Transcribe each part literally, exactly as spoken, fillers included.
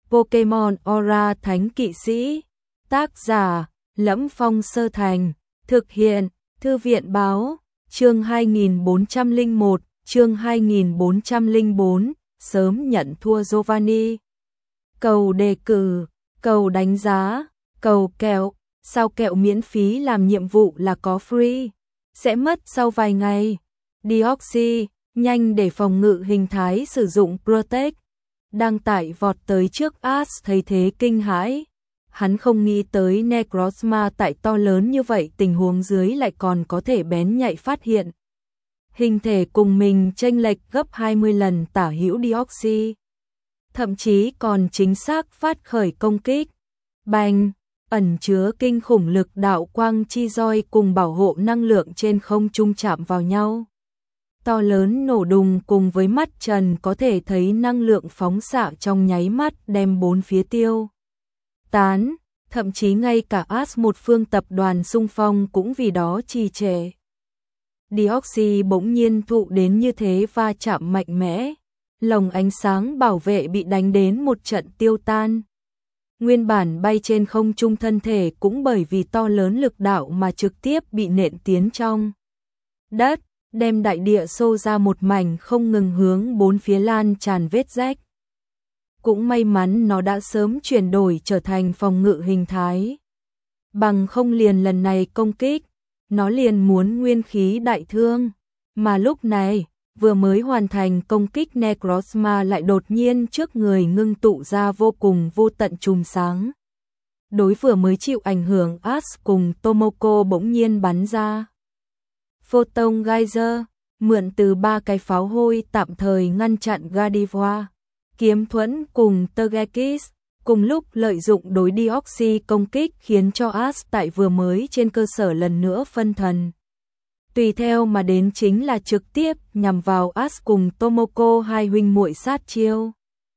Pokemon Aura Thánh Kỵ Sĩ. Tác giả: Lẫm Phong Sơ Thành. Thực hiện: Thư viện báo. Chương hai nghìn bốn trăm lẻ một, chương hai nghìn bốn trăm lẻ bốn, sớm nhận thua Giovanni. Cầu đề cử, cầu đánh giá, cầu kẹo, sao kẹo miễn phí làm nhiệm vụ là có free, sẽ mất sau vài ngày. Deoxy, nhanh để phòng ngự hình thái sử dụng Protect. Đang tải vọt tới trước Ash thấy thế kinh hãi. Hắn không nghĩ tới Necrozma tại to lớn như vậy tình huống dưới lại còn có thể bén nhạy phát hiện. Hình thể cùng mình chênh lệch gấp hai mươi lần tả hữu Deoxy. Thậm chí còn chính xác phát khởi công kích. Bành, ẩn chứa kinh khủng lực đạo quang chi roi cùng bảo hộ năng lượng trên không trung chạm vào nhau. To lớn nổ đùng cùng với mắt trần có thể thấy năng lượng phóng xạ trong nháy mắt đem bốn phía tiêu tán, thậm chí ngay cả Ash một phương tập đoàn xung phong cũng vì đó trì trệ. Deoxy bỗng nhiên thụ đến như thế va chạm mạnh mẽ, lồng ánh sáng bảo vệ bị đánh đến một trận tiêu tan. Nguyên bản bay trên không trung thân thể cũng bởi vì to lớn lực đạo mà trực tiếp bị nện tiến trong đất, đem đại địa xô ra một mảnh không ngừng hướng bốn phía lan tràn vết rách. Cũng may mắn nó đã sớm chuyển đổi trở thành phòng ngự hình thái. Bằng không liền lần này công kích, nó liền muốn nguyên khí đại thương. Mà lúc này, vừa mới hoàn thành công kích Necrozma lại đột nhiên trước người ngưng tụ ra vô cùng vô tận chùm sáng. Đối vừa mới chịu ảnh hưởng Ash cùng Tomoko bỗng nhiên bắn ra Photon Geyser, mượn từ ba cái pháo hôi tạm thời ngăn chặn Gardevoir. Kiếm thuẫn cùng Togekiss cùng lúc lợi dụng đối Deoxy công kích khiến cho Ash tại vừa mới trên cơ sở lần nữa phân thần. Tùy theo mà đến chính là trực tiếp nhằm vào Ash cùng Tomoko hai huynh muội sát chiêu.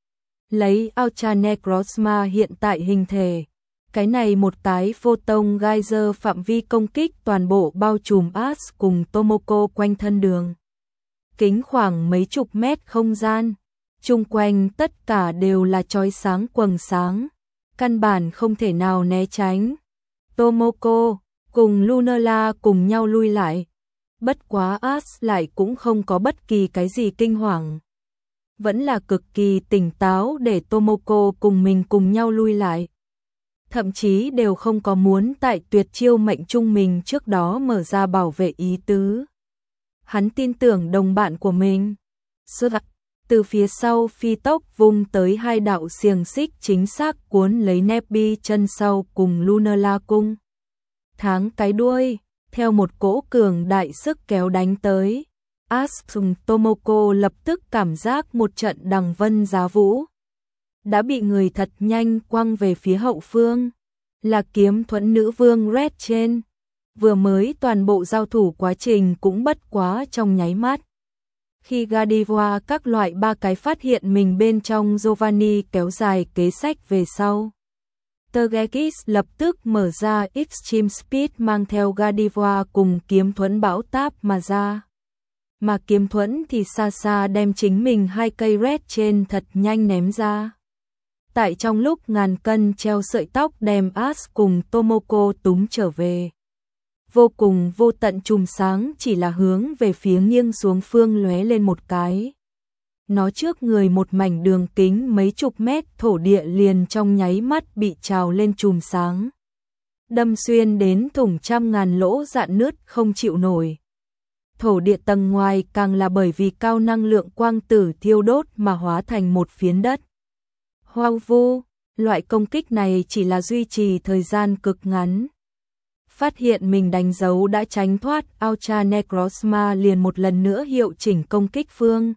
Lấy Ultra Necrozma hiện tại hình thể, cái này một tái Photon Geyser phạm vi công kích toàn bộ bao trùm Ash cùng Tomoko quanh thân đường. Kính khoảng mấy chục mét không gian. Chung quanh tất cả đều là chói sáng quầng sáng, căn bản không thể nào né tránh. Tomoko cùng Lunala cùng nhau lui lại, bất quá Ash lại cũng không có bất kỳ cái gì kinh hoàng. Vẫn là cực kỳ tỉnh táo để Tomoko cùng mình cùng nhau lui lại. Thậm chí đều không có muốn tại tuyệt chiêu mệnh trung mình trước đó mở ra bảo vệ ý tứ. Hắn tin tưởng đồng bạn của mình. Xuất từ phía sau phi tốc vung tới hai đạo xiềng xích chính xác cuốn lấy Nebby chân sau cùng Lunala cung. Tháng cái đuôi, theo một cỗ cường đại sức kéo đánh tới. Ash cùng Tomoko lập tức cảm giác một trận đằng vân giá vũ. Đã bị người thật nhanh quăng về phía hậu phương. Là kiếm thuẫn nữ vương Red trên. Vừa mới toàn bộ giao thủ quá trình cũng bất quá trong nháy mắt. Khi Gardevoir các loại ba cái phát hiện mình bên trong Giovanni kéo dài kế sách về sau. Togekiss lập tức mở ra Extreme Speed mang theo Gardevoir cùng kiếm thuẫn bão táp mà ra. Mà kiếm thuẫn thì xa xa đem chính mình hai cây red trên thật nhanh ném ra. Tại trong lúc ngàn cân treo sợi tóc đem Ash cùng Tomoko túm trở về. Vô cùng vô tận chùm sáng chỉ là hướng về phía nghiêng xuống phương lóe lên một cái. Nó trước người một mảnh đường kính mấy chục mét thổ địa liền trong nháy mắt bị trào lên chùm sáng. Đâm xuyên đến thủng trăm ngàn lỗ rạn nứt không chịu nổi. Thổ địa tầng ngoài càng là bởi vì cao năng lượng quang tử thiêu đốt mà hóa thành một phiến đất hoang vu. Loại công kích này chỉ là duy trì thời gian cực ngắn. Phát hiện mình đánh dấu đã tránh thoát, Ultra Necrozma liền một lần nữa hiệu chỉnh công kích phương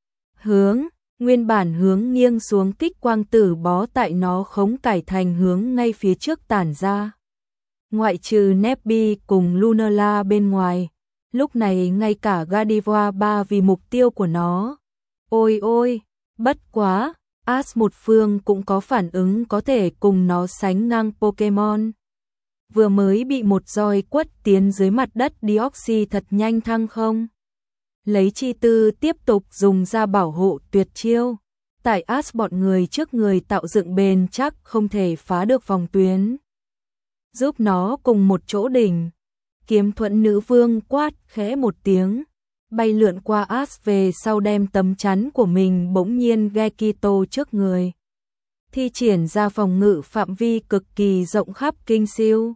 hướng, nguyên bản hướng nghiêng xuống kích quang tử bó tại nó khống cải thành hướng ngay phía trước tản ra. Ngoại trừ Nebby cùng Lunala bên ngoài, lúc này ngay cả Gardevoir ba vì mục tiêu của nó. Ôi ôi, bất quá, Ash một phương cũng có phản ứng có thể cùng nó sánh ngang Pokemon. Vừa mới bị một roi quất tiến dưới mặt đất Deoxy thật nhanh thăng không. Lấy chi tư tiếp tục dùng ra bảo hộ tuyệt chiêu. Tại As bọn người trước người tạo dựng bền chắc không thể phá được phòng tuyến. Giúp nó cùng một chỗ đỉnh. Kiếm thuẫn nữ vương quát khẽ một tiếng, bay lượn qua As về sau đem tấm chắn của mình bỗng nhiên Gekito trước người. Thi triển ra phòng ngự phạm vi cực kỳ rộng khắp kinh siêu.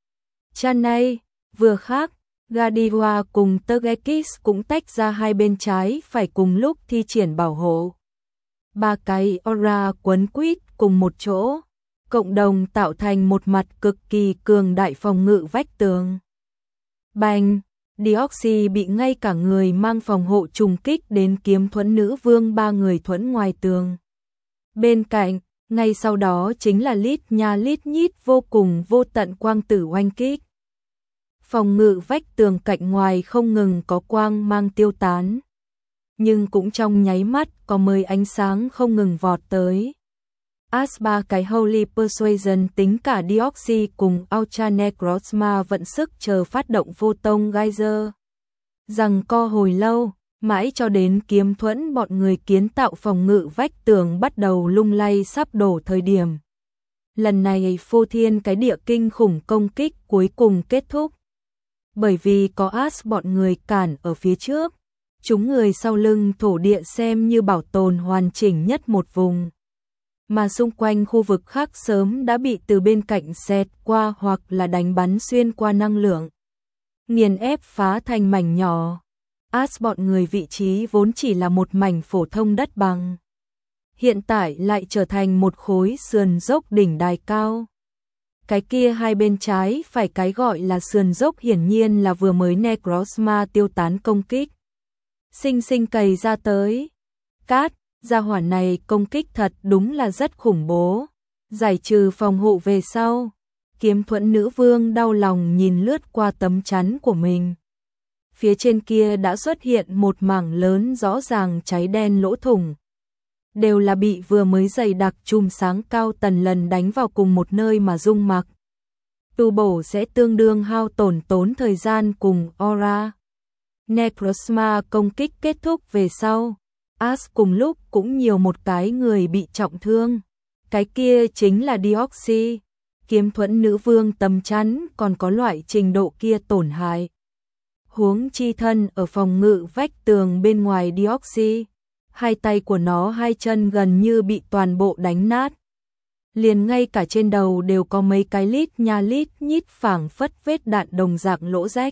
Chanay, vừa khác, Gadiwa cùng Togekiss cũng tách ra hai bên trái phải cùng lúc thi triển bảo hộ. Ba cái aura quấn quýt cùng một chỗ, cộng đồng tạo thành một mặt cực kỳ cường đại phòng ngự vách tường. Bành, Deoxy bị ngay cả người mang phòng hộ trùng kích đến kiếm thuẫn nữ vương ba người thuẫn ngoài tường. Bên cạnh, ngay sau đó chính là lít nha lít nhít vô cùng vô tận quang tử oanh kích. Phòng ngự vách tường cạnh ngoài không ngừng có quang mang tiêu tán, nhưng cũng trong nháy mắt có mười ánh sáng không ngừng vọt tới. As ba cái Holy Persuasion tính cả Deoxy cùng Ultra Necrozma vận sức chờ phát động vô tông Geyser. Rằng co hồi lâu, mãi cho đến kiếm thuẫn bọn người kiến tạo phòng ngự vách tường bắt đầu lung lay sắp đổ thời điểm. Lần này phô thiên cái địa kinh khủng công kích cuối cùng kết thúc. Bởi vì có As bọn người cản ở phía trước, chúng người sau lưng thổ địa xem như bảo tồn hoàn chỉnh nhất một vùng. Mà xung quanh khu vực khác sớm đã bị từ bên cạnh xẹt qua hoặc là đánh bắn xuyên qua năng lượng, nghiền ép phá thành mảnh nhỏ. As bọn người vị trí vốn chỉ là một mảnh phổ thông đất bằng, hiện tại lại trở thành một khối sườn dốc đỉnh đài cao. Cái kia hai bên trái phải cái gọi là sườn dốc hiển nhiên là vừa mới Necrozma tiêu tán công kích. Sinh sinh cày ra tới. Cát, gia hỏa này công kích thật đúng là rất khủng bố. Giải trừ phòng hộ về sau, kiếm thuẫn nữ vương đau lòng nhìn lướt qua tấm chắn của mình. Phía trên kia đã xuất hiện một mảng lớn rõ ràng cháy đen lỗ thủng. Đều là bị vừa mới dày đặc chùm sáng cao tần lần đánh vào cùng một nơi mà rung mặc. Tu bổ sẽ tương đương hao tổn tốn thời gian cùng aura. Necrozma công kích kết thúc về sau, As cùng lúc cũng nhiều một cái người bị trọng thương. Cái kia chính là Deoxy. Kiếm thuẫn nữ vương tầm chắn còn có loại trình độ kia tổn hại. Huống chi thân ở phòng ngự vách tường bên ngoài Deoxy, hai tay của nó hai chân gần như bị toàn bộ đánh nát. Liền ngay cả trên đầu đều có mấy cái lít nha lít nhít phảng phất vết đạn đồng dạng lỗ rách.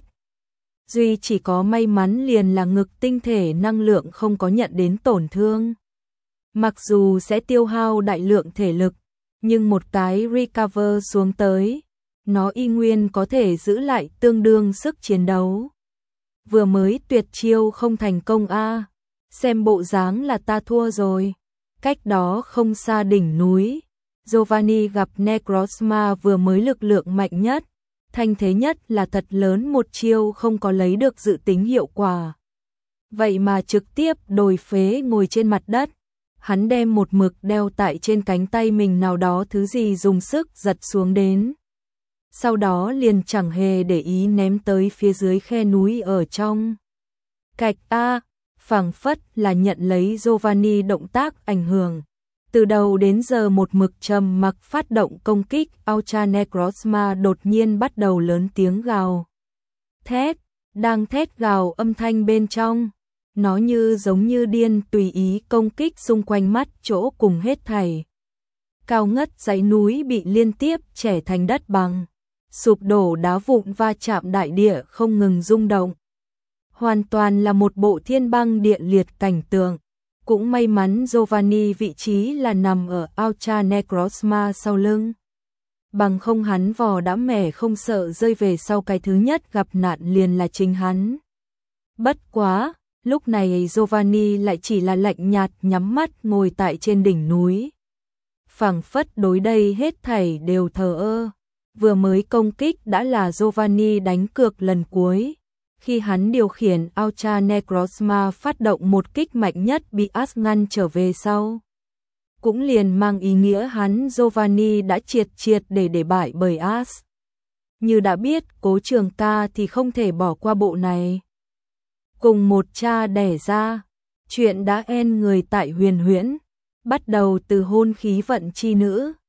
Duy chỉ có may mắn liền là ngực tinh thể năng lượng không có nhận đến tổn thương. Mặc dù sẽ tiêu hao đại lượng thể lực, nhưng một cái recover xuống tới, nó y nguyên có thể giữ lại tương đương sức chiến đấu. Vừa mới tuyệt chiêu không thành công a, xem bộ dáng là ta thua rồi. Cách đó không xa đỉnh núi, Giovanni gặp Necrozma vừa mới lực lượng mạnh nhất, thanh thế nhất là thật lớn một chiêu không có lấy được dự tính hiệu quả. Vậy mà trực tiếp đồi phế ngồi trên mặt đất, hắn đem một mực đeo tại trên cánh tay mình nào đó thứ gì dùng sức giật xuống đến. Sau đó liền chẳng hề để ý ném tới phía dưới khe núi ở trong. Cạch a, phảng phất là nhận lấy Giovanni động tác ảnh hưởng. Từ đầu đến giờ một mực trầm mặc phát động công kích, Ultra Necrozma đột nhiên bắt đầu lớn tiếng gào. Thét, đang thét gào âm thanh bên trong. Nó như giống như điên tùy ý công kích xung quanh mắt chỗ cùng hết thảy. Cao ngất dãy núi bị liên tiếp chẻ thành đất bằng. Sụp đổ đá vụn va chạm đại địa không ngừng rung động. Hoàn toàn là một bộ thiên băng địa liệt cảnh tượng. Cũng may mắn Giovanni vị trí là nằm ở Ultra Necrozma sau lưng. Bằng không hắn vò đã mẻ không sợ rơi về sau, cái thứ nhất gặp nạn liền là chính hắn. Bất quá, lúc này Giovanni lại chỉ là lạnh nhạt nhắm mắt ngồi tại trên đỉnh núi. Phảng phất đối đây hết thảy đều thờ ơ. Vừa mới công kích đã là Giovanni đánh cược lần cuối. Khi hắn điều khiển Ultra Necrozma phát động một kích mạnh nhất bị As ngăn trở về sau. Cũng liền mang ý nghĩa hắn Giovanni đã triệt triệt để để bại bởi As. Như đã biết Cố Trường Ca thì không thể bỏ qua bộ này. Cùng một cha đẻ ra, chuyện đã en người tại Huyền Huyễn. bắt đầu từ hôn khí vận chi nữ.